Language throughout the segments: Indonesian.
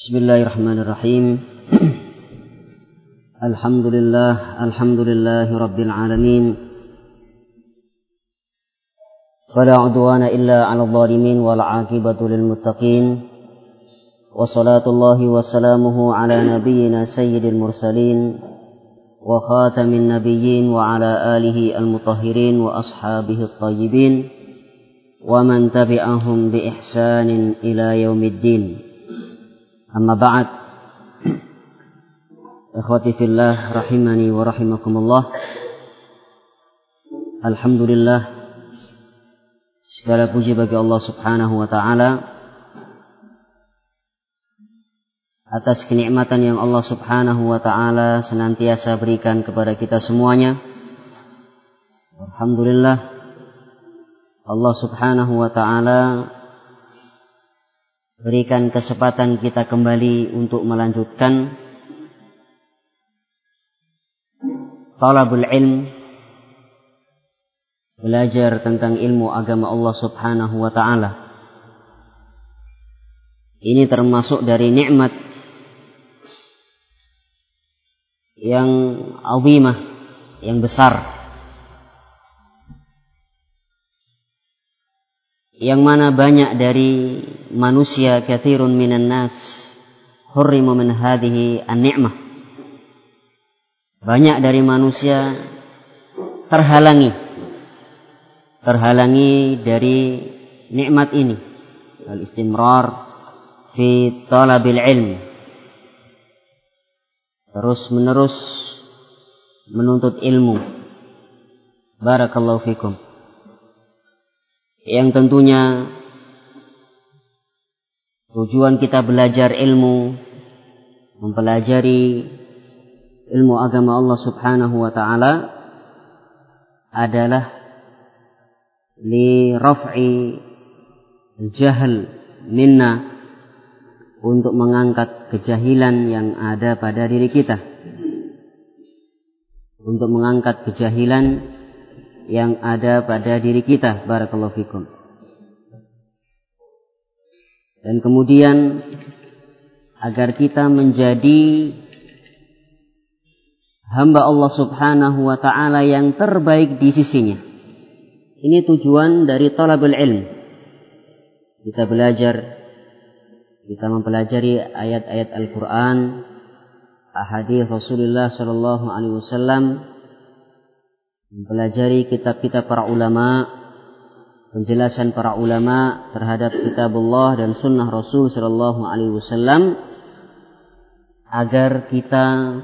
Bismillahirrahmanirrahim. Alhamdulillahi rabbil alamin. Fala udwana illa 'alal zalimin wal 'aqibatu lil muttaqin. Wassalatullahi wassalamuhu ala nabiyyina sayyidil mursalin wa khatamin nabiyyin wa ala alihi al-mutahhirin wa ashabihi at-tayyibin wa man tabi'ahum bi ihsanin ila yaumiddin. Amma ba'd. Ikhwati fillah rahimani wa rahimakumullah. Alhamdulillah, segala puji bagi Allah Subhanahu wa taala atas kenikmatan yang Allah Subhanahu wa taala senantiasa berikan kepada kita semuanya. Alhamdulillah, Allah Subhanahu wa taala berikan kesempatan kita kembali untuk melanjutkan talabul ilm, belajar tentang ilmu agama Allah Subhanahu wa taala. Ini termasuk dari nikmat yang azimah, yang besar, yang mana banyak dari manusia, katsirun minan nas hurrimu min hadhihi an-ni'mah. Banyak dari manusia terhalangi dari nikmat ini, al-istimrar fi talabil ilm, terus menerus menuntut ilmu. Barakallahu fikum. Yang tentunya tujuan kita belajar ilmu, mempelajari ilmu agama Allah Subhanahu wa taala adalah li raf'i al-jahl minna, untuk mengangkat kejahilan yang ada pada diri kita, untuk mengangkat kejahilan yang ada pada diri kita. Barakallahu fikum. Dan kemudian agar kita menjadi hamba Allah Subhanahu wa taala yang terbaik di sisinya. Ini tujuan dari talabul ilm. Kita belajar, kita mempelajari ayat-ayat Al-Quran, ahadits Rasulullah sallallahu alaihi wasallam, mempelajari kitab-kitab para ulama, penjelasan para ulama terhadap kitabullah dan sunnah Rasul sallallahu alaihi wasallam, agar kita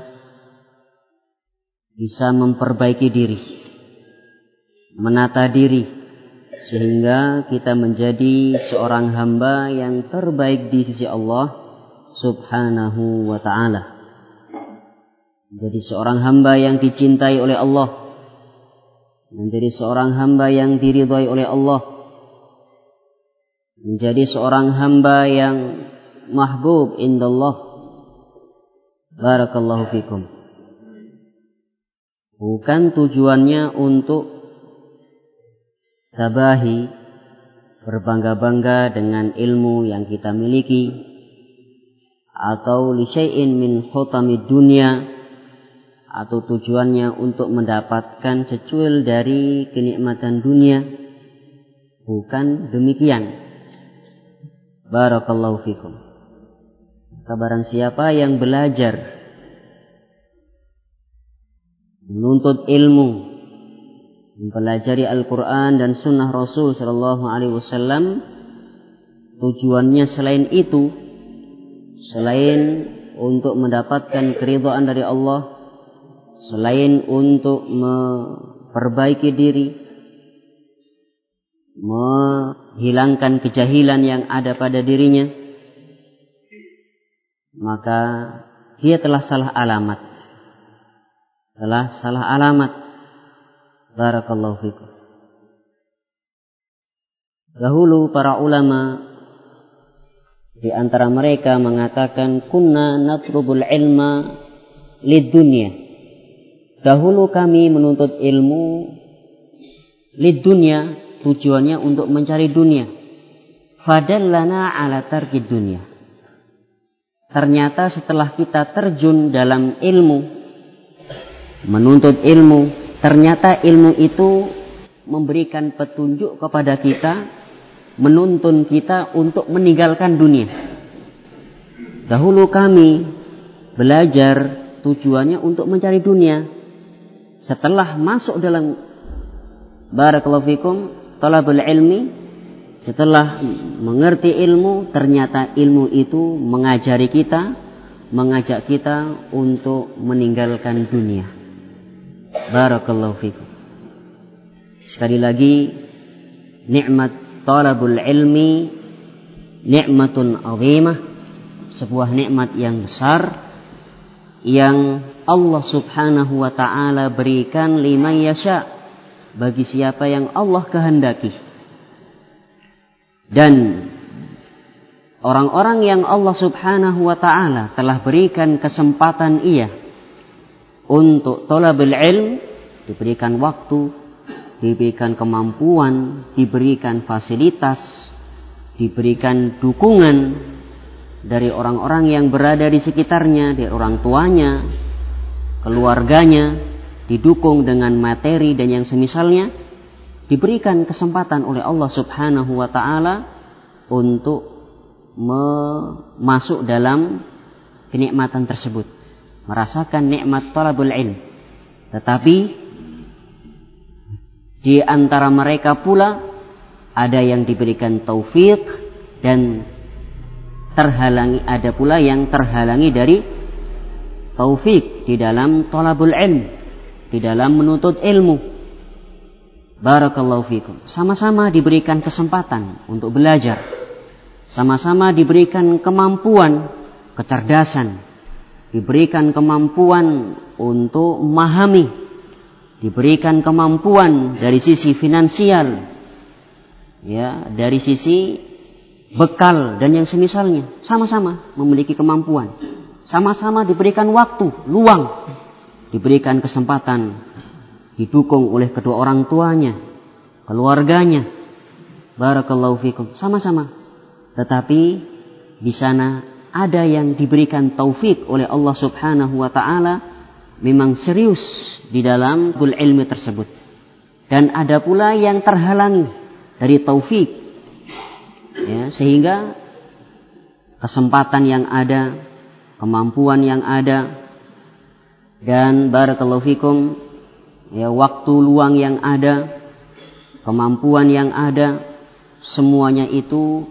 bisa memperbaiki diri, menata diri, sehingga kita menjadi seorang hamba yang terbaik di sisi Allah Subhanahu wa ta'ala. Menjadi seorang hamba yang dicintai oleh Allah, menjadi seorang hamba yang diridhai oleh Allah, menjadi seorang hamba yang mahbub indallah. Barakallahu fikum. Bukan tujuannya untuk tabahi, berbangga-bangga dengan ilmu yang kita miliki, atau li syai'in min hutamid dunya, atau tujuannya untuk mendapatkan secuil dari kenikmatan dunia. Bukan demikian. Barakallahu fikum. Barang siapa yang belajar, menuntut ilmu, mempelajari Al-Quran dan sunnah Rasul sallallahu alaihi wasallam, tujuannya selain itu, selain untuk mendapatkan keridhaan dari Allah, selain untuk memperbaiki diri, menghilangkan kejahilan yang ada pada dirinya, maka dia telah salah alamat. Barakallahu fikum. Dahulu para ulama di antara mereka mengatakan, kunna natlubul ilma lid dunya. Dahulu kami menuntut ilmu lid dunya, tujuannya untuk mencari dunia. Fadallana ala tarkid dunya. ternyata setelah kita terjun dalam ilmu, menuntut ilmu, ternyata ilmu itu memberikan petunjuk kepada kita, menuntun kita untuk meninggalkan dunia. Dahulu kami belajar tujuannya untuk mencari dunia. Setelah masuk dalam barakallahu fikum talabul ilmi, setelah mengerti ilmu, ternyata ilmu itu mengajari kita, mengajak kita untuk meninggalkan dunia. Barakallahu fikum. Sekali lagi, nikmat talabul ilmi nikmatun azimah, sebuah nikmat yang besar yang Allah subhanahu wa ta'ala berikan liman yasha, bagi siapa yang Allah kehendaki. Dan orang-orang yang Allah subhanahu wa ta'ala telah berikan kesempatan ia untuk talabul ilm, diberikan waktu, diberikan kemampuan, diberikan fasilitas, diberikan dukungan dari orang-orang yang berada di sekitarnya, dari orang tuanya, keluarganya, didukung dengan materi dan yang semisalnya, diberikan kesempatan oleh Allah subhanahu wa ta'ala untuk masuk dalam kenikmatan tersebut, merasakan nikmat talabul ilm. Tetapi di antara mereka pula ada yang diberikan taufik dan terhalangi, ada pula yang terhalangi dari taufik di dalam talabul ilm, di dalam menuntut ilmu. Barakallahu fikum. Sama-sama diberikan kesempatan untuk belajar, sama-sama diberikan kemampuan, kecerdasan, diberikan kemampuan untuk memahami, diberikan kemampuan dari sisi finansial, ya, dari sisi bekal dan yang semisalnya. Sama-sama memiliki kemampuan, sama-sama diberikan waktu luang, diberikan kesempatan, didukung oleh kedua orang tuanya, keluarganya. Barakallahu fikum. Sama-sama. Tetapi di sana ada yang diberikan taufik oleh Allah subhanahu wa ta'ala, memang serius di dalam ilmu tersebut. Dan ada pula yang terhalangi dari taufik, ya, sehingga kesempatan yang ada, kemampuan yang ada, dan barakallahu fikum, ya, waktu luang yang ada, kemampuan yang ada, semuanya itu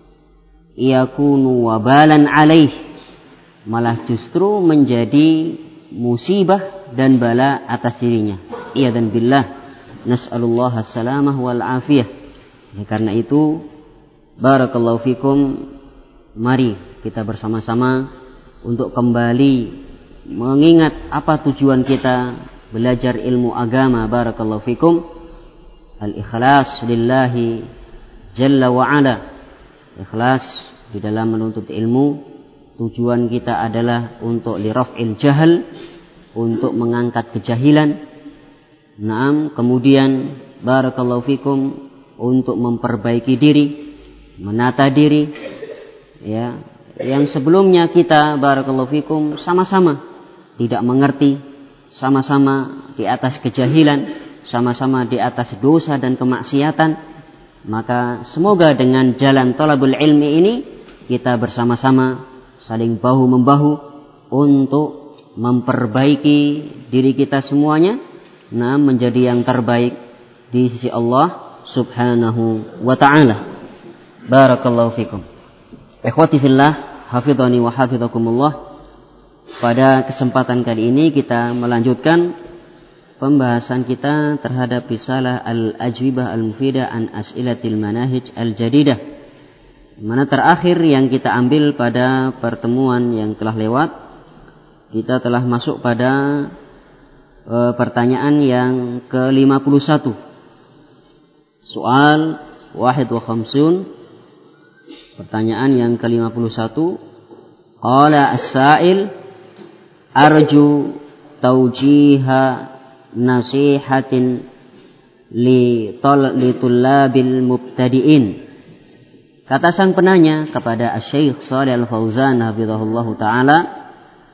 yakunu wabalan alaih, malah justru menjadi musibah dan bala atas dirinya. Iyadan billah, nas'alullah as-salamah wal afiyah. Karena itu barakallahu fikum, mari kita bersama-sama untuk kembali mengingat apa tujuan kita belajar ilmu agama. Barakallahu fikum, al-ikhlas lillahi jalla wa ala, ikhlas di dalam menuntut ilmu. Tujuan kita adalah untuk liraf'il jahal, untuk mengangkat kejahilan. Naam, kemudian barakallahu fikum, untuk memperbaiki diri, menata diri, ya, yang sebelumnya kita barakallahu fikum sama-sama tidak mengerti, sama-sama di atas kejahilan, sama-sama di atas dosa dan kemaksiatan. Maka semoga dengan jalan thalabul ilmi ini kita bersama-sama saling bahu membahu untuk memperbaiki diri kita semuanya, nah, menjadi yang terbaik di sisi Allah subhanahu wa ta'ala. Barakallahu fikum. Ikhwati fillah, hafidhani wa hafidhakumullah. Pada kesempatan kali ini kita melanjutkan pembahasan kita terhadap risalah Al-Ajwibah Al-Mufidah an As'ilatil Manahij Al-Jadidah, mana terakhir yang kita ambil pada pertemuan yang telah lewat, kita telah masuk pada pertanyaan yang ke-51. Soal wahid wa khamsun, pertanyaan yang ke-51. Qala as-sa'il arju tawjiha nasihatin li tullabil mubtadi'in Kata sang penanya kepada Asy-Syaikh Shalih Al-Fauzan hafizahullahu taala,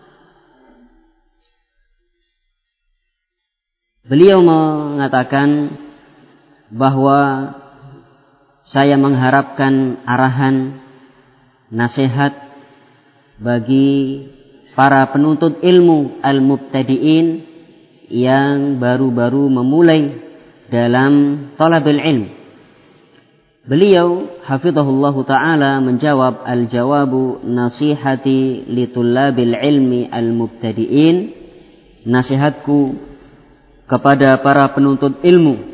beliau mengatakan bahwa saya mengharapkan arahan, nasihat bagi para penuntut ilmu al-mubtadi'in yang baru-baru memulai dalam talabul ilm. Beliau hafizahullahu ta'ala menjawab, al-jawabu nasihati litullabil ilmi al-mubtadi'in, nasihatku kepada para penuntut ilmu,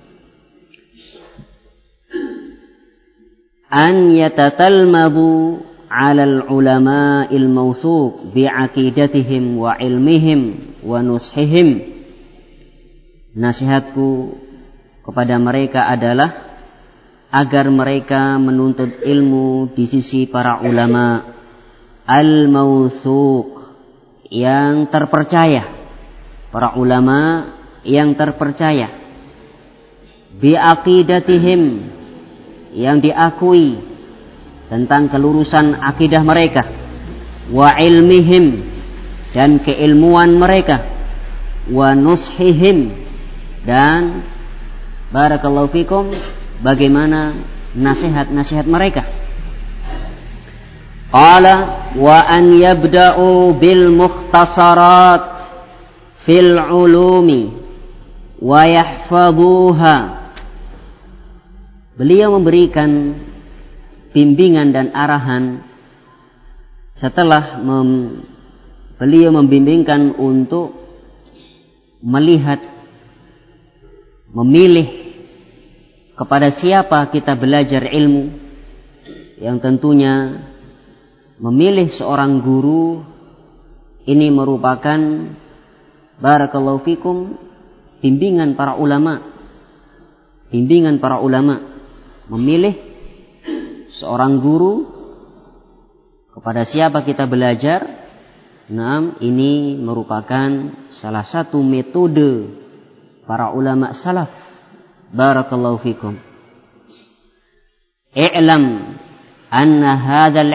an yatatalmadu 'ala al-ulama'il mawsuq bi'aqidatihim wa ilmihim wa nushihim. Nasihatku kepada mereka adalah agar mereka menuntut ilmu di sisi para ulama al-mawsuq, yang terpercaya, para ulama yang terpercaya, bi'aqidatihim, yang diakui tentang kelurusan akidah mereka, wa ilmihim, dan keilmuan mereka, wa nushihim, dan barakallahu fikum, bagaimana nasihat-nasihat mereka. Qala wa an yabda'u bil mukhtasarat fil ulumi wa yahfazuha. Beliau memberikan bimbingan dan arahan setelah beliau membimbingkan untuk melihat, memilih kepada siapa kita belajar ilmu, yang tentunya memilih seorang guru ini merupakan barakallahu fikum bimbingan para ulama. Bimbingan para ulama memilih seorang guru kepada siapa kita belajar. Nah, ini merupakan salah satu metode para ulama salaf. Barakallahu fikum. I'lam anna hadzal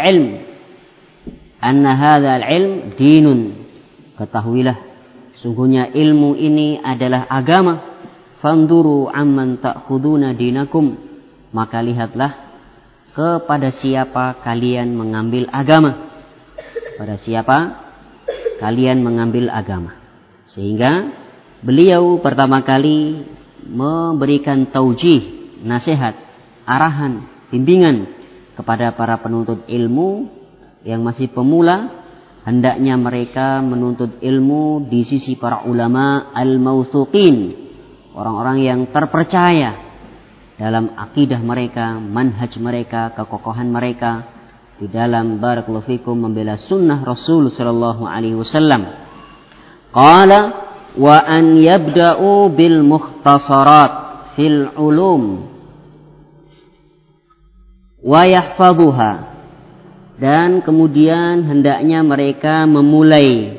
ilm dinun. Ketahuilah, sungguhnya ilmu ini adalah agama. Fanduru amman ta'khuduna dinakum. Maka lihatlah kepada siapa kalian mengambil agama. Pada siapa kalian mengambil agama. Sehingga beliau pertama kali memberikan taujih, nasihat, arahan, bimbingan kepada para penuntut ilmu yang masih pemula, hendaknya mereka menuntut ilmu di sisi para ulama al-mawthuqin, orang-orang yang terpercaya dalam akidah mereka, manhaj mereka, kekokohan mereka di dalam barakallahu fikum membela sunnah Rasul sallallahu alaihi wasallam. Qala wa an yabda'u bil mukhtasarat fil ulum wa yahfazuha, dan kemudian hendaknya mereka memulai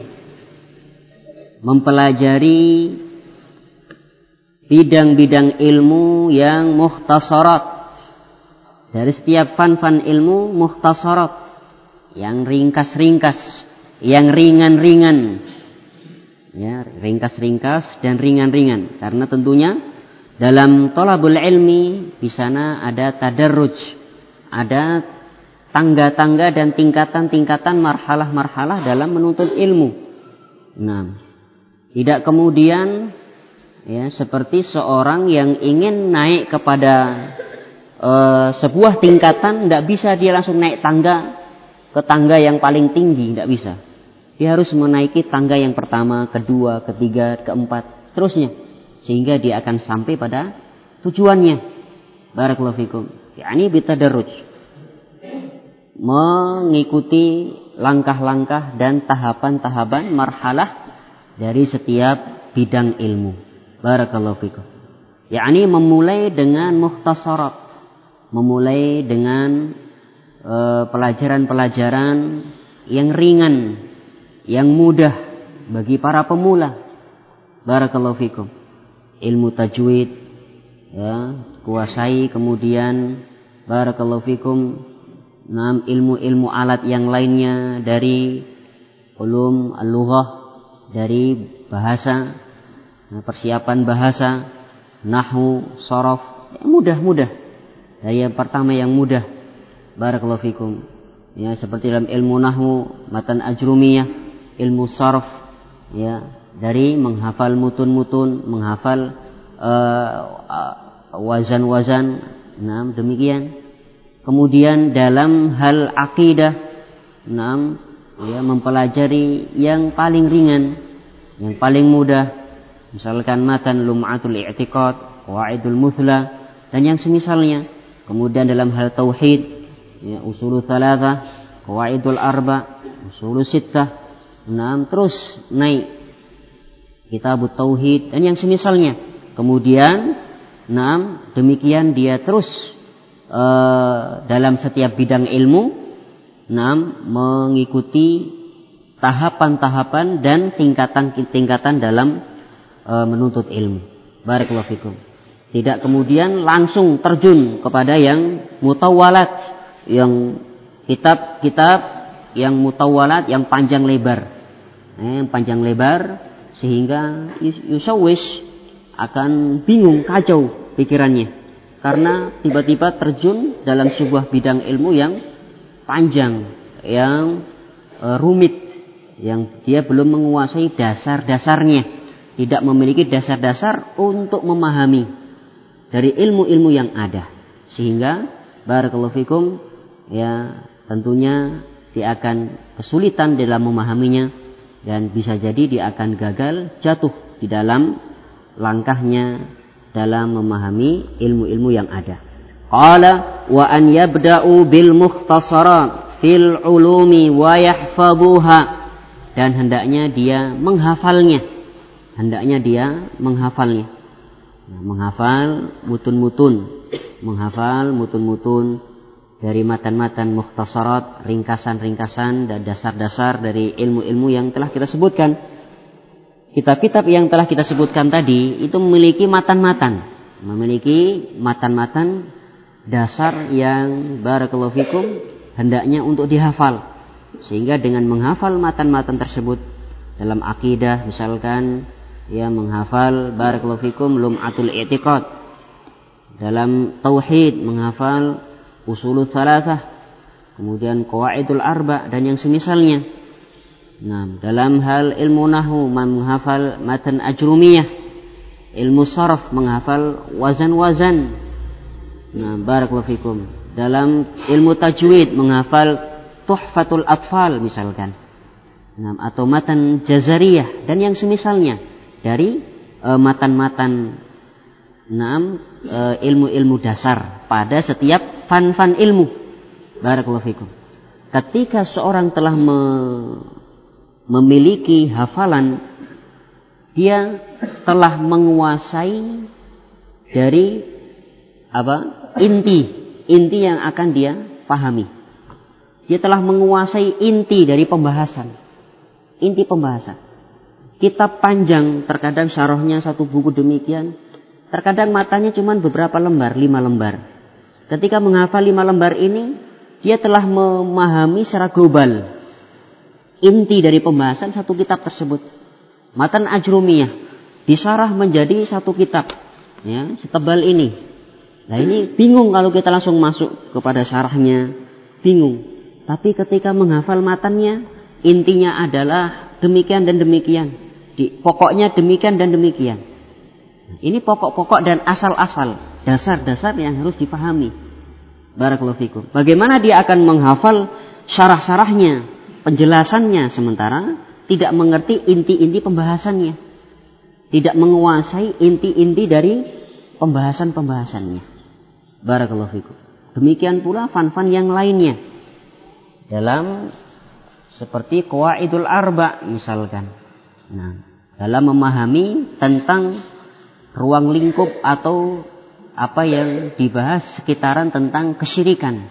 mempelajari bidang-bidang ilmu yang mukhtasarat, dari setiap fan-fan ilmu mukhtasarat, yang ringkas-ringkas, yang ringan-ringan. Ya, ringkas-ringkas dan ringan-ringan, karena tentunya dalam thalabul ilmi di sana ada tadarruj, ada tangga-tangga dan tingkatan-tingkatan, marhalah-marhalah dalam menuntut ilmu. Nah, tidak kemudian ya seperti seorang yang ingin naik kepada sebuah tingkatan, tidak bisa dia langsung naik tangga ke tangga yang paling tinggi, tidak bisa. Dia harus menaiki tangga yang pertama, kedua, ketiga, keempat, seterusnya, sehingga dia akan sampai pada tujuannya. Barakallahu fikum. Yani bitadarruj, mengikuti langkah-langkah dan tahapan-tahapan marhalah dari setiap bidang ilmu. Barakallahu fikum. Yani memulai dengan mukhtasarat, memulai dengan pelajaran-pelajaran yang ringan, yang mudah bagi para pemula. Barakallahu fikum. Ilmu tajwid, ya, kuasai, kemudian barakallahu fikum, ilmu-ilmu alat yang lainnya dari ulum al-lughah, dari bahasa, persiapan bahasa, nahwu, sharaf, mudah. Dari yang pertama yang mudah, barakallahu fikum. Ya, seperti dalam ilmu nahwu, matan ajrumiyah, ilmu sharaf, ya, dari menghafal mutun-mutun, menghafal wazan-wazan, demikian. Kemudian dalam hal akidah, ya, mempelajari yang paling ringan, yang paling mudah, misalkan matan lum'atul i'tiqad, qawaidul muthla, dan yang semisalnya. Kemudian dalam hal tauhid, ya, usulul thalathah, qawaidul arba, usulul sittah, terus naik kitabut tauhid dan yang semisalnya. Kemudian demikian dia terus dalam setiap bidang ilmu mengikuti tahapan-tahapan dan tingkatan-tingkatan dalam menuntut ilmu. Barakallahu fikum. Tidak kemudian langsung terjun kepada yang mutawwalat, yang kitab-kitab yang mutawwalat, yang panjang lebar. Yang panjang lebar sehingga yusawwis, akan bingung, kacau pikirannya. Karena tiba-tiba terjun dalam sebuah bidang ilmu yang panjang, yang rumit, yang dia belum menguasai dasar-dasarnya, tidak memiliki dasar-dasar untuk memahami dari ilmu-ilmu yang ada. Sehingga barakallahu fikum, ya, tentunya dia akan kesulitan dalam memahaminya dan bisa jadi dia akan gagal, jatuh di dalam langkahnya dalam memahami ilmu-ilmu yang ada. Qala wa an yabda'u bil mukhtasarat fil ulumi wa yahfazuha, dan hendaknya dia menghafalnya. Menghafal mutun-mutun dari matan-matan mukhtasarat, ringkasan-ringkasan dan dasar-dasar dari ilmu-ilmu yang telah kita sebutkan. Kitab-kitab yang telah kita sebutkan tadi itu memiliki matan-matan dasar yang barakallahu fikum hendaknya untuk dihafal. Sehingga dengan menghafal matan-matan tersebut dalam akidah, misalkan ya menghafal barakallahu fikum lum'atul i'tiqad, dalam tauhid menghafal usulul thalathah, kemudian qawaidul arba dan yang semisalnya. Dalam hal ilmu nahwu menghafal matan ajrumiyah, ilmu saraf menghafal wazan-wazan. Barakallahu fikum. Dalam ilmu tajwid menghafal tuhfatul atfal misalkan. Atau matan jazariyah dan yang semisalnya dari matan-matan ilmu-ilmu dasar pada setiap fan-fan ilmu. Barakallahu fikum. Ketika seorang telah memiliki hafalan, dia telah menguasai dari inti yang akan dia pahami. Dia telah menguasai inti dari pembahasan. Kitab panjang, terkadang syarahnya satu buku demikian, terkadang matanya cuma beberapa lembar, 5 lembar. Ketika menghafal 5 lembar ini, dia telah memahami secara global inti dari pembahasan satu kitab tersebut. Matan ajrumiyah disyarah menjadi satu kitab, ya, setebal ini. Nah, ini bingung kalau kita langsung masuk kepada syarahnya, bingung. Tapi ketika menghafal matannya, intinya adalah demikian dan demikian. Pokoknya demikian dan demikian. Ini pokok-pokok dan asal-asal, dasar-dasar yang harus dipahami. Barakallahu fikum. Bagaimana dia akan menghafal syarah-syarahnya, penjelasannya, sementara tidak mengerti inti-inti pembahasannya, tidak menguasai inti-inti dari pembahasan-pembahasannya. Barakallahu fikum. Demikian pula fan-fan yang lainnya dalam seperti qawaidul arba misalkan. Dalam memahami tentang ruang lingkup atau apa yang dibahas sekitaran tentang kesyirikan.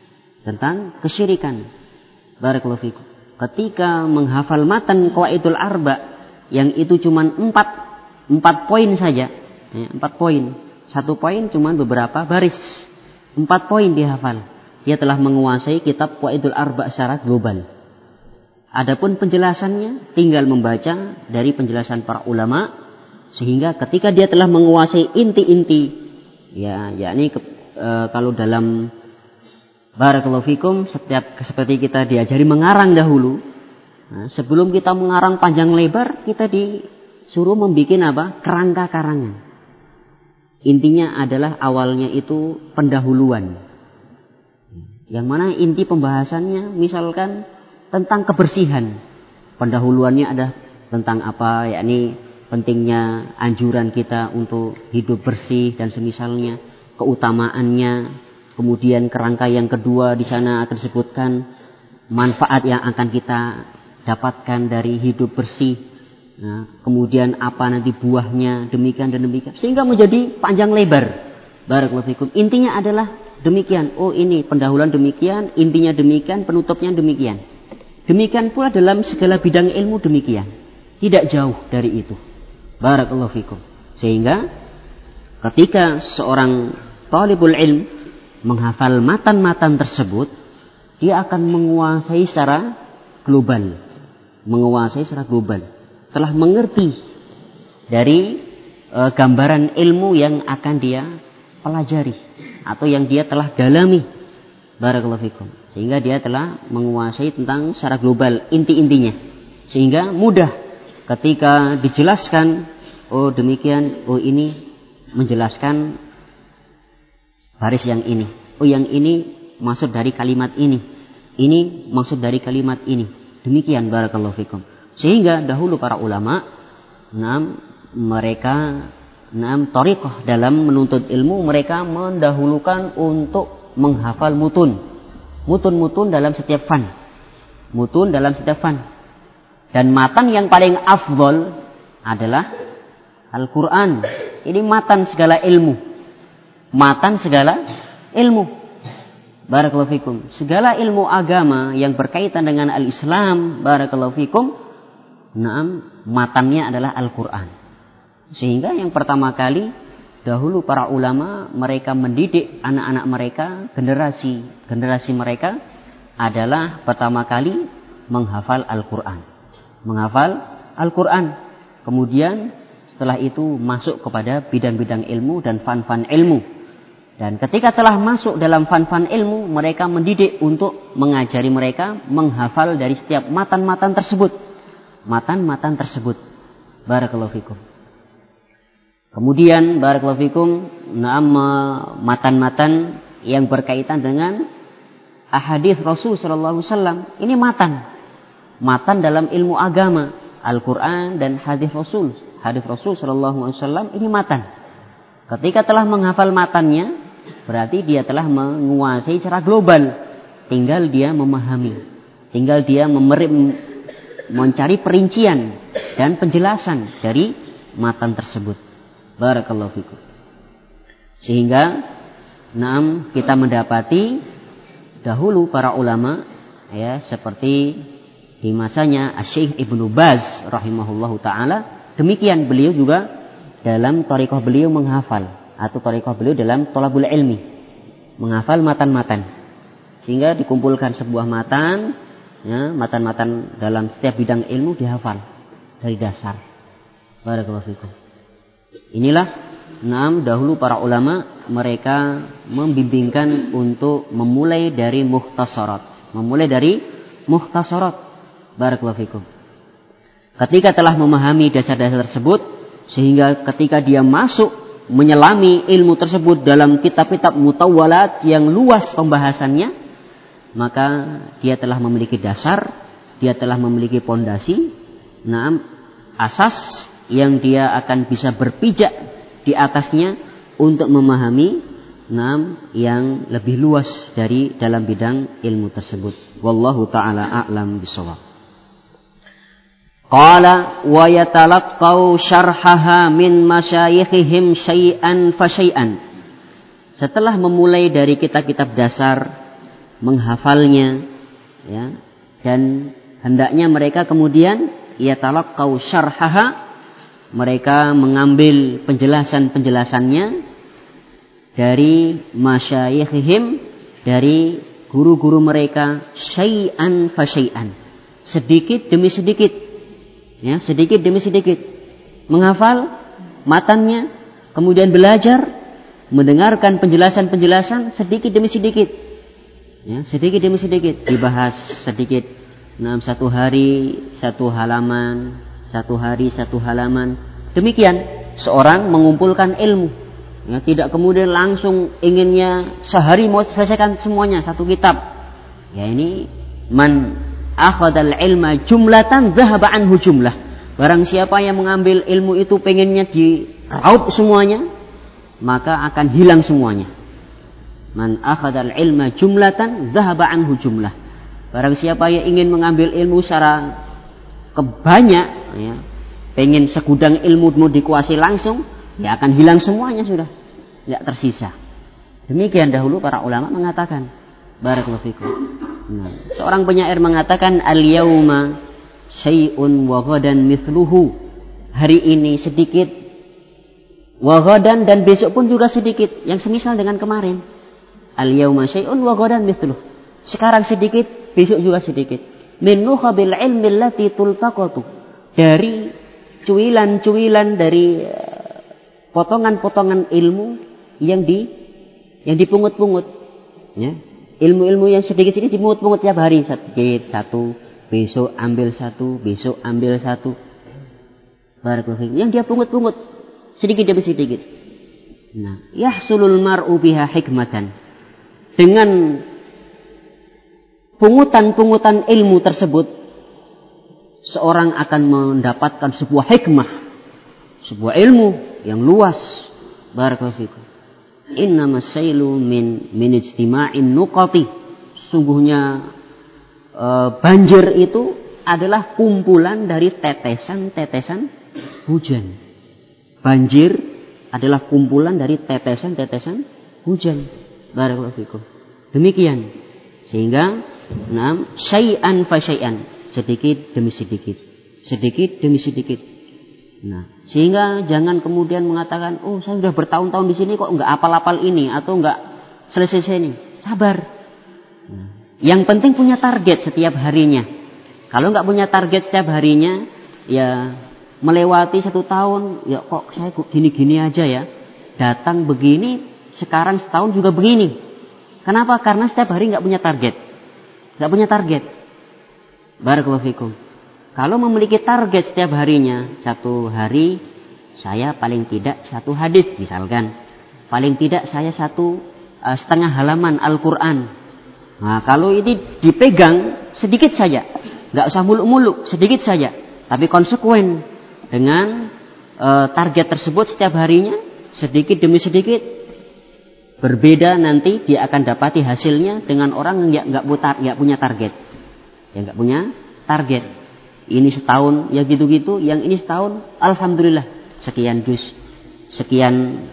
Barakallahu fikum. Ketika menghafal matan qawaidul arba yang itu cuma 4 poin saja, ya, 4 poin. 1 poin cuma beberapa baris. 4 poin dia hafal. Dia telah menguasai kitab Qawaidul Arba' secara global. Adapun penjelasannya tinggal membaca dari penjelasan para ulama, sehingga ketika dia telah menguasai inti-inti, ya yakni kalau dalam barakallahu fikum seperti kita diajari mengarang dahulu. Nah, sebelum kita mengarang panjang lebar, kita disuruh membuat kerangka karangan. Intinya adalah awalnya itu pendahuluan. Yang mana inti pembahasannya misalkan tentang kebersihan. Pendahuluannya ada tentang apa, yakni pentingnya anjuran kita untuk hidup bersih dan semisalnya, keutamaannya. Kemudian kerangka yang kedua di sana akan disebutkan manfaat yang akan kita dapatkan dari hidup bersih. Nah, kemudian apa nanti buahnya, demikian dan demikian, sehingga menjadi panjang lebar. Barakallahu fikum. Intinya adalah demikian. Oh, ini pendahuluan demikian, intinya demikian, penutupnya demikian. Demikian pula dalam segala bidang ilmu demikian. Tidak jauh dari itu. Barakallahu fikum. Sehingga ketika seorang talibul ilm menghafal matan-matan tersebut, dia akan menguasai secara global. Telah mengerti dari gambaran ilmu yang akan dia pelajari atau yang dia telah dalami. Barakallahu fikum. Sehingga dia telah menguasai tentang secara global inti-intinya. Sehingga mudah ketika dijelaskan, oh demikian, oh ini menjelaskan baris yang ini. Oh yang ini maksud dari kalimat ini. Ini maksud dari kalimat ini. Demikian barakallahu fikum. Sehingga dahulu para ulama, mereka thariqah dalam menuntut ilmu, mereka mendahulukan untuk menghafal mutun dalam setiap fan. Dan matan yang paling afdol adalah Al-Quran. Ini matan segala ilmu. Barakallahu fikum. Segala ilmu agama yang berkaitan dengan al-Islam, barakallahu fikum, matannya adalah Al-Quran. Sehingga yang pertama kali dahulu para ulama, mereka mendidik anak-anak mereka, generasi mereka adalah pertama kali menghafal Al-Quran. Kemudian setelah itu masuk kepada bidang-bidang ilmu dan fan-fan ilmu. Dan ketika telah masuk dalam fan-fan ilmu, mereka mendidik untuk mengajari mereka menghafal dari setiap matan-matan tersebut. Barakallahu fikum. Kemudian barakallahu fikum, matan-matan yang berkaitan dengan ahadits Rasul sallallahu alaihi wasallam. Ini matan dalam ilmu agama, Al-Quran dan hadis Rasul sallallahu alaihi wasallam, ini matan. Ketika telah menghafal matannya, berarti dia telah menguasai secara global. Tinggal dia memahami, tinggal dia mencari perincian dan penjelasan dari matan tersebut. Barakallahu fikum. Sehingga kita mendapati dahulu para ulama, ya, seperti di masanya Asy-Syaikh Ibnu Baz rahimahullahu taala, demikian beliau juga dalam thariqah beliau menghafal, atau thariqah beliau dalam thalabul ilmi, menghafal matan-matan, sehingga dikumpulkan sebuah matan, ya, matan-matan dalam setiap bidang ilmu dihafal dari dasar. Barakallahu fikum. Inilah dahulu para ulama, mereka membimbingkan untuk memulai dari mukhtasarat. Barakallahu fikum. Ketika telah memahami dasar-dasar tersebut, sehingga ketika dia masuk menyelami ilmu tersebut dalam kitab-kitab mutawwalat yang luas pembahasannya, maka dia telah memiliki dasar, dia telah memiliki pondasi, asas yang dia akan bisa berpijak di atasnya untuk memahami yang lebih luas dari dalam bidang ilmu tersebut. Wallahu taala a'lam bishawab. Qala wa yatalaqqau syarhaha min masyayikhihim syai'an fa syai'an. Setelah memulai dari kitab-kitab dasar, menghafalnya, ya, dan hendaknya mereka kemudian yatalaqqau syarhaha, mereka mengambil penjelasan-penjelasannya dari masyayikhihim, dari guru-guru mereka, syai'an fa syai'an, sedikit demi sedikit, ya, sedikit demi sedikit menghafal matannya, kemudian belajar, mendengarkan penjelasan-penjelasan sedikit demi sedikit, ya, sedikit demi sedikit dibahas sedikit. Satu hari satu halaman, satu hari satu halaman. Demikian seorang mengumpulkan ilmu. Ya, tidak kemudian langsung inginnya sehari mau selesaikan semuanya satu kitab. Ya, ini man akhadal ilma jumlatan zahaba anhu jumlah. Barang siapa yang mengambil ilmu itu pengennya diraup semuanya, maka akan hilang semuanya. Man akhadal ilma jumlatan zahaba anhu jumlah. Barang siapa yang ingin mengambil ilmu secara kebanyak, ya, pengen segudang ilmu mau dikuasai langsung, ya akan hilang semuanya sudah, tidak tersisa. Demikian dahulu para ulama mengatakan. Barakallahu fikum. Seorang penyair mengatakan, al-yauma syai'un wa ghadan mithluhu. Hari ini sedikit, wa ghadan, dan besok pun juga sedikit, yang semisal dengan kemarin. Al-yauma syai'un wa ghadan mithluhu. Sekarang sedikit, besok juga sedikit. Min nukhabil ilmi allati tultaqatu. Dari cuilan-cuilan, dari potongan-potongan ilmu yang dipungut-pungut, ya. Ilmu-ilmu yang sedikit-sedikit dipungut-pungut tiap hari, sedikit satu, besok ambil satu, besok ambil satu. Barakallahu fiik. Yang dia pungut-pungut sedikit demi sedikit. Nah, yahsulul mar'u biha hikmatan. Dengan pungutan-pungutan ilmu tersebut, seorang akan mendapatkan sebuah hikmah, sebuah ilmu yang luas. Barakallahu fikum. Innamas sailu min ijtima'in nuqati. Sungguhnya banjir itu adalah kumpulan dari tetesan-tetesan hujan. Banjir adalah kumpulan dari tetesan-tetesan hujan. Barakallahu fikum. Demikian. Sehingga syai'an fa syai'an, sedikit demi sedikit, sedikit demi sedikit. Nah, sehingga jangan kemudian mengatakan, oh saya sudah bertahun-tahun di sini kok enggak apal-apal ini atau enggak selesai ini. Sabar. Nah, yang penting punya target setiap harinya. Kalau enggak punya target setiap harinya, ya melewati 1 tahun, ya kok saya gini-gini aja ya. Datang begini, sekarang setahun juga begini. Kenapa? Karena setiap hari enggak punya target. Enggak punya target. Barakallahu fikum. Kalau memiliki target setiap harinya, 1 hari saya paling tidak 1 hadis misalkan, paling tidak saya 1,5 halaman Al-Quran. Nah, kalau ini dipegang sedikit saja, nggak usah muluk-muluk, sedikit saja, tapi konsekuen dengan target tersebut setiap harinya, sedikit demi sedikit. Berbeda nanti dia akan dapati hasilnya dengan orang yang nggak punya target, yang nggak punya target. Ini setahun ya gitu-gitu, yang ini setahun alhamdulillah sekian juz, sekian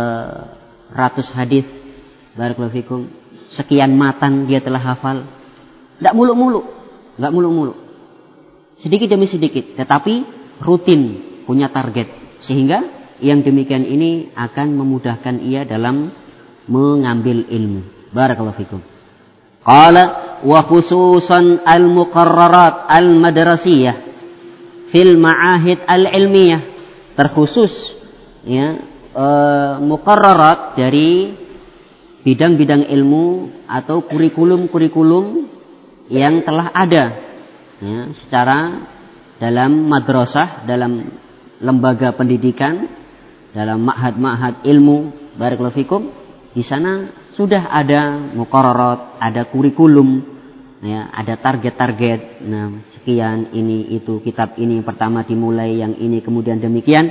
ratus hadis, barakallahu fikum, sekian matan dia telah hafal. Enggak muluk-muluk, enggak muluk-muluk. Sedikit demi sedikit, tetapi rutin, punya target, sehingga yang demikian ini akan memudahkan ia dalam mengambil ilmu. Barakallahu fikum. Qala wa khususan al-muqarrarat al-madrasiyah fil ma'ahid al-ilmiyah, terkhusus ya muqarrarat dari bidang-bidang ilmu atau kurikulum-kurikulum yang telah ada ya, secara dalam madrasah, dalam lembaga pendidikan, dalam ma'had-ma'had ilmu. Barakallahu fikum. Di sana sudah ada muqarrarat, ada kurikulum, ya, ada target-target. Nah, sekian ini itu kitab ini yang pertama dimulai, yang ini kemudian demikian.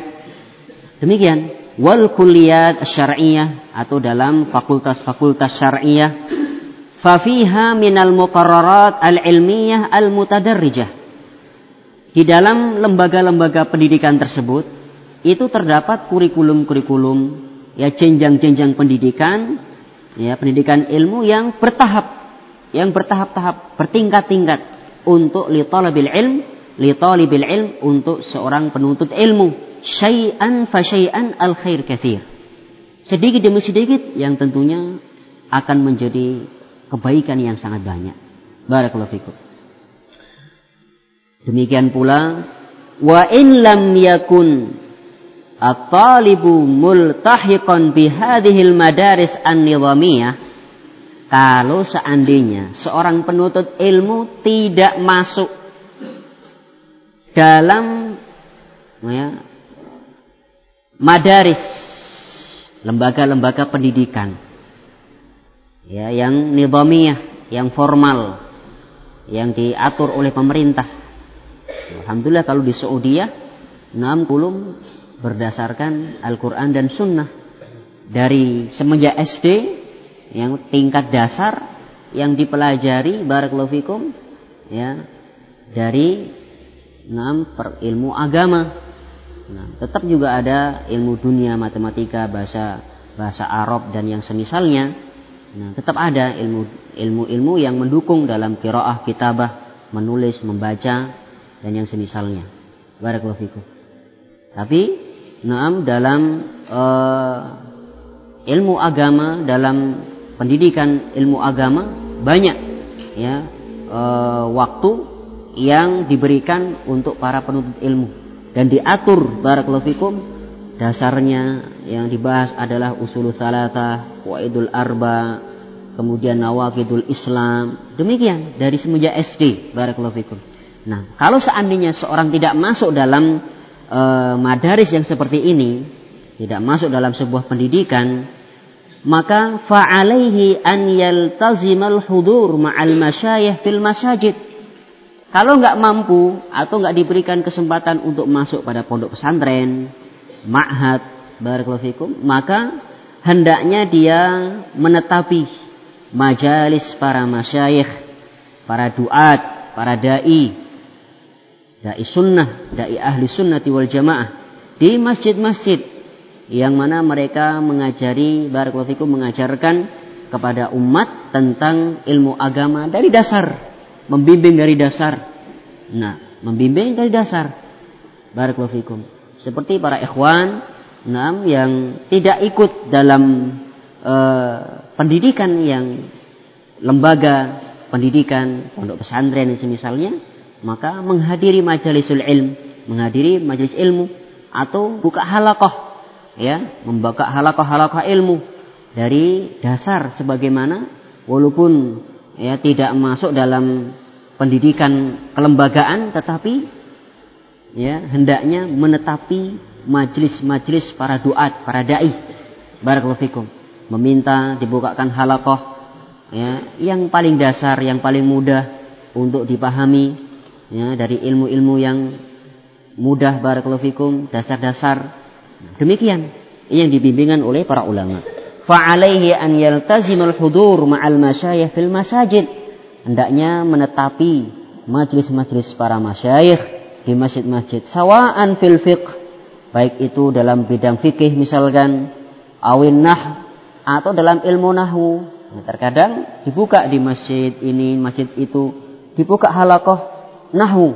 Wal kulliyat syar'iyyah, atau dalam fakultas-fakultas syar'iyyah, fa fiha minal muqarrarat al-ilmiyah al-mutadarrijah. Di dalam lembaga-lembaga pendidikan tersebut itu terdapat kurikulum-kurikulum, ya, jenjang-jenjang pendidikan, ya, pendidikan ilmu yang bertahap-tahap, bertingkat-tingkat untuk li talibil ilm, untuk seorang penuntut ilmu. Syai'an fa syai'an al khair katsir. sedikit demi sedikit yang tentunya akan menjadi kebaikan yang sangat banyak. Barakallahu fikum. Demikian pula wa in lam yakun at-talibu multahiqan bi hadhil madaris an-nizamiyah, kalau seandainya seorang penuntut ilmu tidak masuk dalam madaris, lembaga-lembaga pendidikan yang nizamiyah, yang formal, yang diatur oleh pemerintah. Alhamdulillah kalau di Saudiyah 6 kulum berdasarkan Al-Quran dan Sunnah. Dari semenjak SD yang tingkat dasar yang dipelajari barakallahu fikum dari 6 per ilmu agama. Tetap juga ada ilmu dunia, matematika, bahasa Arab dan yang semisalnya. Tetap ada ilmu yang mendukung dalam qiraah, kitabah, menulis, membaca dan yang semisalnya. Barakallahu fikum. Tapi dalam ilmu agama, dalam pendidikan ilmu agama banyak waktu yang diberikan untuk para penuntut ilmu dan diatur barakallahu fikum. Dasarnya yang dibahas adalah usulul tsalatah, qawaidul arba, kemudian nawaqidul Islam. Demikian dari semenjak SD barakallahu fikum. Nah, kalau seandainya seorang tidak masuk dalam madaris yang seperti ini, tidak masuk dalam sebuah pendidikan, maka fa'alaihi an yaltazimal hudur ma'al masyayikh fil masajid. Kalau enggak mampu atau enggak diberikan kesempatan untuk masuk pada pondok pesantren, ma'had, barakallahu fikum, maka hendaknya dia menetapi majalis para masyayikh, para duat, para dai sunnah, dai ahli sunnati wal jamaah di masjid-masjid yang mana mereka mengajari barakallahu fikum, mengajarkan kepada umat tentang ilmu agama dari dasar, membimbing dari dasar. Membimbing dari dasar barakallahu fikum. Seperti para ikhwan yang tidak ikut dalam pendidikan yang lembaga pendidikan pondok pesantren misalnya, maka menghadiri majalisul ilm, menghadiri majelis ilmu atau buka halaqah, membuka halaqah ilmu dari dasar sebagaimana, walaupun tidak masuk dalam pendidikan kelembagaan, tetapi hendaknya menetapi majelis-majelis para duat, para dai barakallahu fikum, meminta dibukakan halaqah yang paling dasar, yang paling mudah untuk dipahami dari ilmu-ilmu yang mudah barakallahu fikum, dasar-dasar. Demikian yang dibimbingan oleh para ulama. Fa'alaihi an yaltazimal hudur ma'al masyayikh fil masajid. Hendaknya menetapi majelis-majelis para masyayikh di masjid-masjid, sawa'an fil fiqh, baik itu dalam bidang fikih misalkan, awin nah, atau dalam ilmu nahwu. Terkadang dibuka di masjid ini, masjid itu dibuka halaqah nahwu,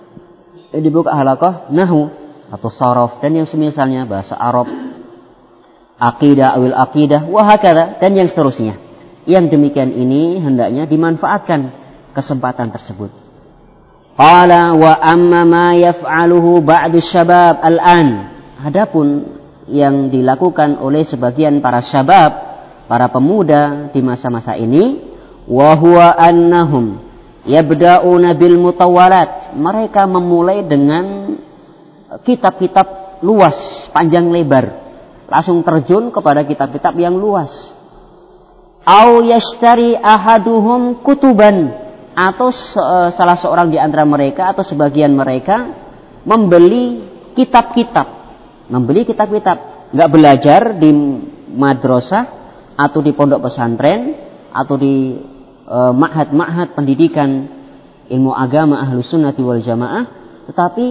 atau saraf dan yang semisalnya, bahasa Arab, aqidah, awil aqidah, wahakadha dan yang seterusnya. Yang demikian ini hendaknya dimanfaatkan kesempatan tersebut. Qala wa amma ma yaf'aluhu ba'du syabab al-an. Adapun yang dilakukan oleh sebagian para syabab, para pemuda di masa-masa ini, wa huwa annahum yabda'una bil mutawwalat. Mereka memulai dengan kitab-kitab luas, panjang lebar, langsung terjun kepada kitab-kitab yang luas. Au yashtari ahaduhum kutuban, atau salah seorang di antara mereka atau sebagian mereka membeli kitab-kitab, enggak belajar di madrasah atau di pondok pesantren atau di ma'had pendidikan ilmu agama Ahlus Sunnati wal Jamaah, tetapi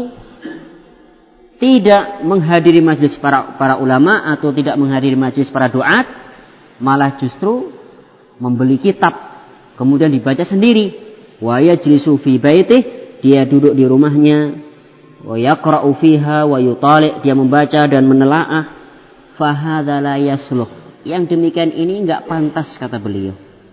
tidak menghadiri majelis para ulama atau tidak menghadiri majelis para duat, malah justru membeli kitab kemudian dibaca sendiri. Wa yajlisu fi baitih, dia duduk di rumahnya, wa yaqra'u fiha wa yutali', dia membaca dan menelaah. fahadza la yasluh. Yang demikian ini enggak pantas kata beliau.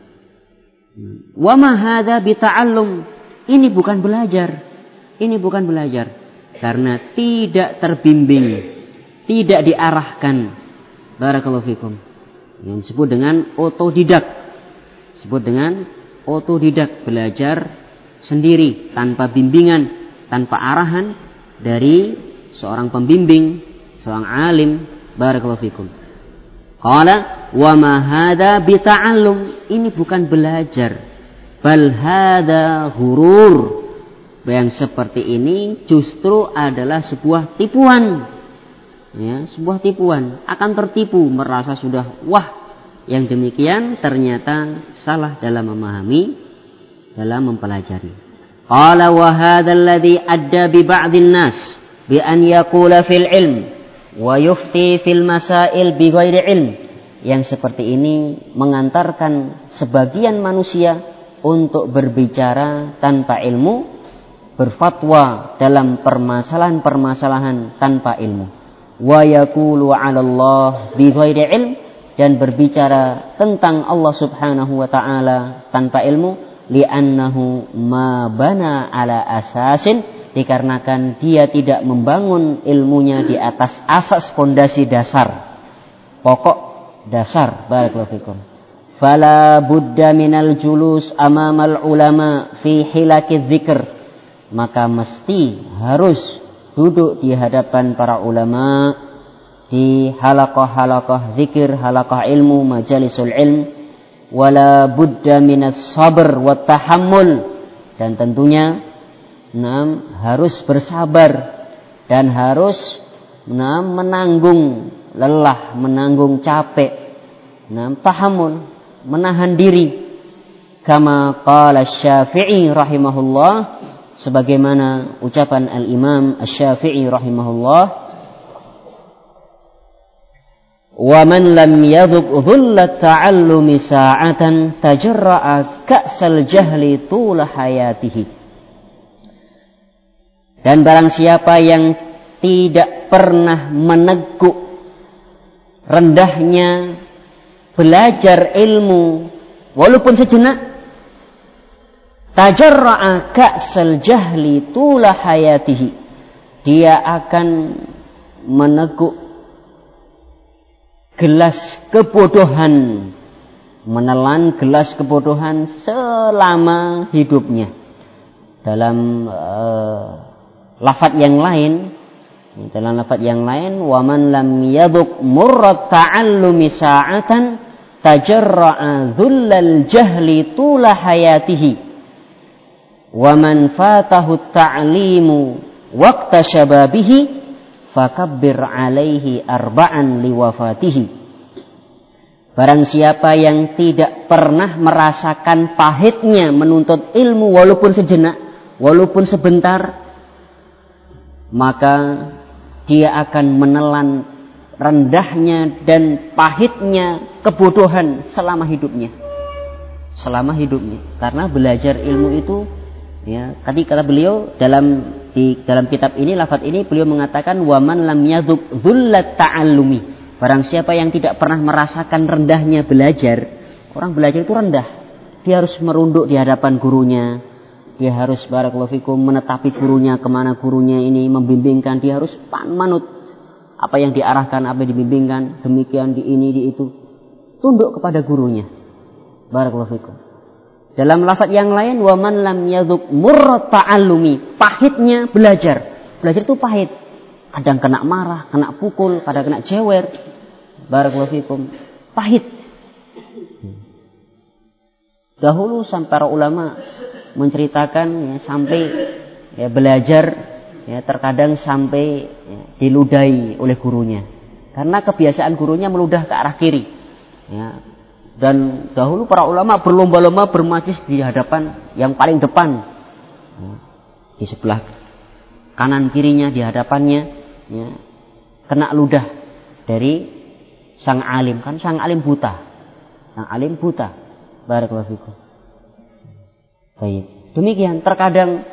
Wa ma hadza bita'allum. Ini bukan belajar. Ini bukan belajar. Karena tidak terbimbing, tidak diarahkan. Barakallahu fikum. Yang disebut dengan otodidak. Disebut dengan otodidak, belajar sendiri tanpa bimbingan, tanpa arahan dari seorang pembimbing, seorang alim. Barakallahu fikum. Qala wa ma hadza bita'allum. Ini bukan belajar, bal hadza ghurur. Yang seperti ini justru adalah sebuah tipuan. Ya, sebuah tipuan, akan tertipu, merasa sudah wah. Yang demikian ternyata salah dalam memahami, dalam mempelajari. Qala wa hadza alladhi adda bi ba'dhin nas bi an yaqula fil ilm wa yufti fil masail bi ghairi ilm. Yang seperti ini mengantarkan sebagian manusia untuk berbicara tanpa ilmu, berfatwa dalam permasalahan-permasalahan tanpa ilmu. Wa yaqulu 'ala Allah bi ghairi ilm, dan berbicara tentang Allah Subhanahu wa taala tanpa ilmu, li'annahu ma bana 'ala asasin, dikarenakan dia tidak membangun ilmunya di atas asas fondasi dasar, pokok dasar. Barakallahu fikum. Fala budda minal julus amamal ulama fi hilaki dzikr, maka mesti harus duduk di hadapan para ulama di halaqah-halaqah zikir, halaqah ilmu, majalisul ilm. Wala budda minas sabr wa tahammul, dan tentunya harus bersabar dan harus menanggung lelah, menanggung capek, tahammul, menahan diri. Kama qala Asy-Syafi'i rahimahullah, sebagaimana ucapan Al-Imam Asy-Syafi'i rahimahullah, wa man lam yadhuq dhullat ta'allumi sa'atan tajarra'a ka'sal jahli tula hayatihi. Dan barang siapa yang tidak pernah meneguk rendahnya belajar ilmu walaupun sejenak, tajarra'a ka'sal jahli tula hayatihi, dia akan meneguk gelas kebodohan, menelan gelas kebodohan selama hidupnya. Dalam lafaz yang lain, wa man lam yadhuq murrat ta'allumi sa'atan tajarra'a dhullal jahli tula hayatihi, wa man fatahu ta'limu waqta syababihi fakabbir alaihi arba'an liwafatihi. Barang siapa yang tidak pernah merasakan pahitnya menuntut ilmu walaupun sejenak, walaupun sebentar, maka dia akan menelan rendahnya dan pahitnya kebodohan selama hidupnya. Selama hidupnya. Karena belajar ilmu itu, ya, tadi kata beliau dalam kitab ini, lafaz ini beliau mengatakan wa man lam yadhuq dhullat ta'allumi. Barang siapa yang tidak pernah merasakan rendahnya belajar. Orang belajar itu rendah. Dia harus merunduk di hadapan gurunya. Dia harus barakallahu fikum menetapi gurunya, kemana gurunya ini membimbingkan. Dia harus manut apa yang diarahkan, apa yang dibimbingkan. Demikian di ini, di itu. Tunduk kepada gurunya. Barakallahu fikum. Dalam lafaz yang lain, wa man lam yadhuq murrat ta'allumi, pahitnya belajar. Belajar itu pahit. Kadang kena marah, kena pukul, kadang kena jewer. Barakallahu fikum. Pahit. Dahulu sampai para ulama menceritakan, ya, sampai, ya, belajar, ya, terkadang sampai, ya, diludahi oleh gurunya. Karena kebiasaan gurunya meludah ke arah kiri. Ya. Dan dahulu para ulama berlomba-lomba bermajlis di hadapan yang paling depan, di sebelah kanan kirinya, di hadapannya, ya, kena ludah dari sang alim. Kan sang alim buta, barakallahu fikum. Baik. Demikian terkadang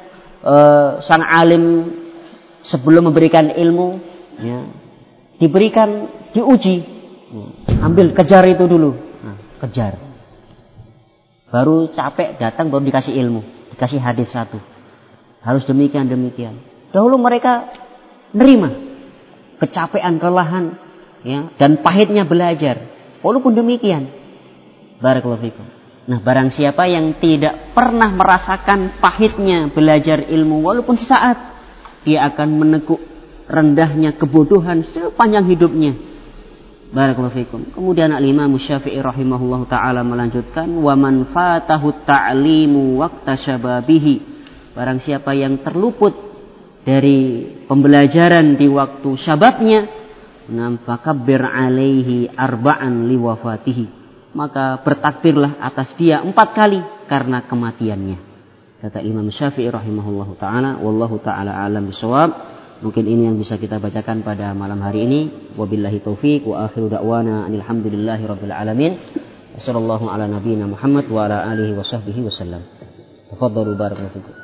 sang alim sebelum memberikan ilmu, ya, diberikan diuji. Ambil, kejar itu dulu. Nah, kejar. Baru capek datang, baru dikasih ilmu. Dikasih hadis satu. Harus demikian. Dahulu mereka nerima. Kecapean, kelelahan. Ya, dan pahitnya belajar. Walaupun demikian. Barakallahu fikum. Nah, barang siapa yang tidak pernah merasakan pahitnya belajar ilmu walaupun sesaat, dia akan menekuk rendahnya kebodohan sepanjang hidupnya. Barakallahu fikum. Kemudian Al-Imam Syafi'i rahimahullahu taala melanjutkan, "Wa man fatahu ta'limu waqta syababihi." Barang siapa yang terluput dari pembelajaran di waktu syababnya, "Fakabbir 'alaihi arba'an liwafatihi." Maka bertakbirlah atas dia 4 kali karena kematiannya. Kata Imam Syafi'i rahimahullahu taala, wallahu taala alam bisawab. Mungkin ini yang bisa kita bacakan pada malam hari ini. Wabillahi taufik wa akhiru da'wana alhamdulillahi rabbil alamin. Wassallallahu ala nabiyyina Muhammad wa ala alihi wa sahbihi wasallam. Tafadhalu barakallahu fikum.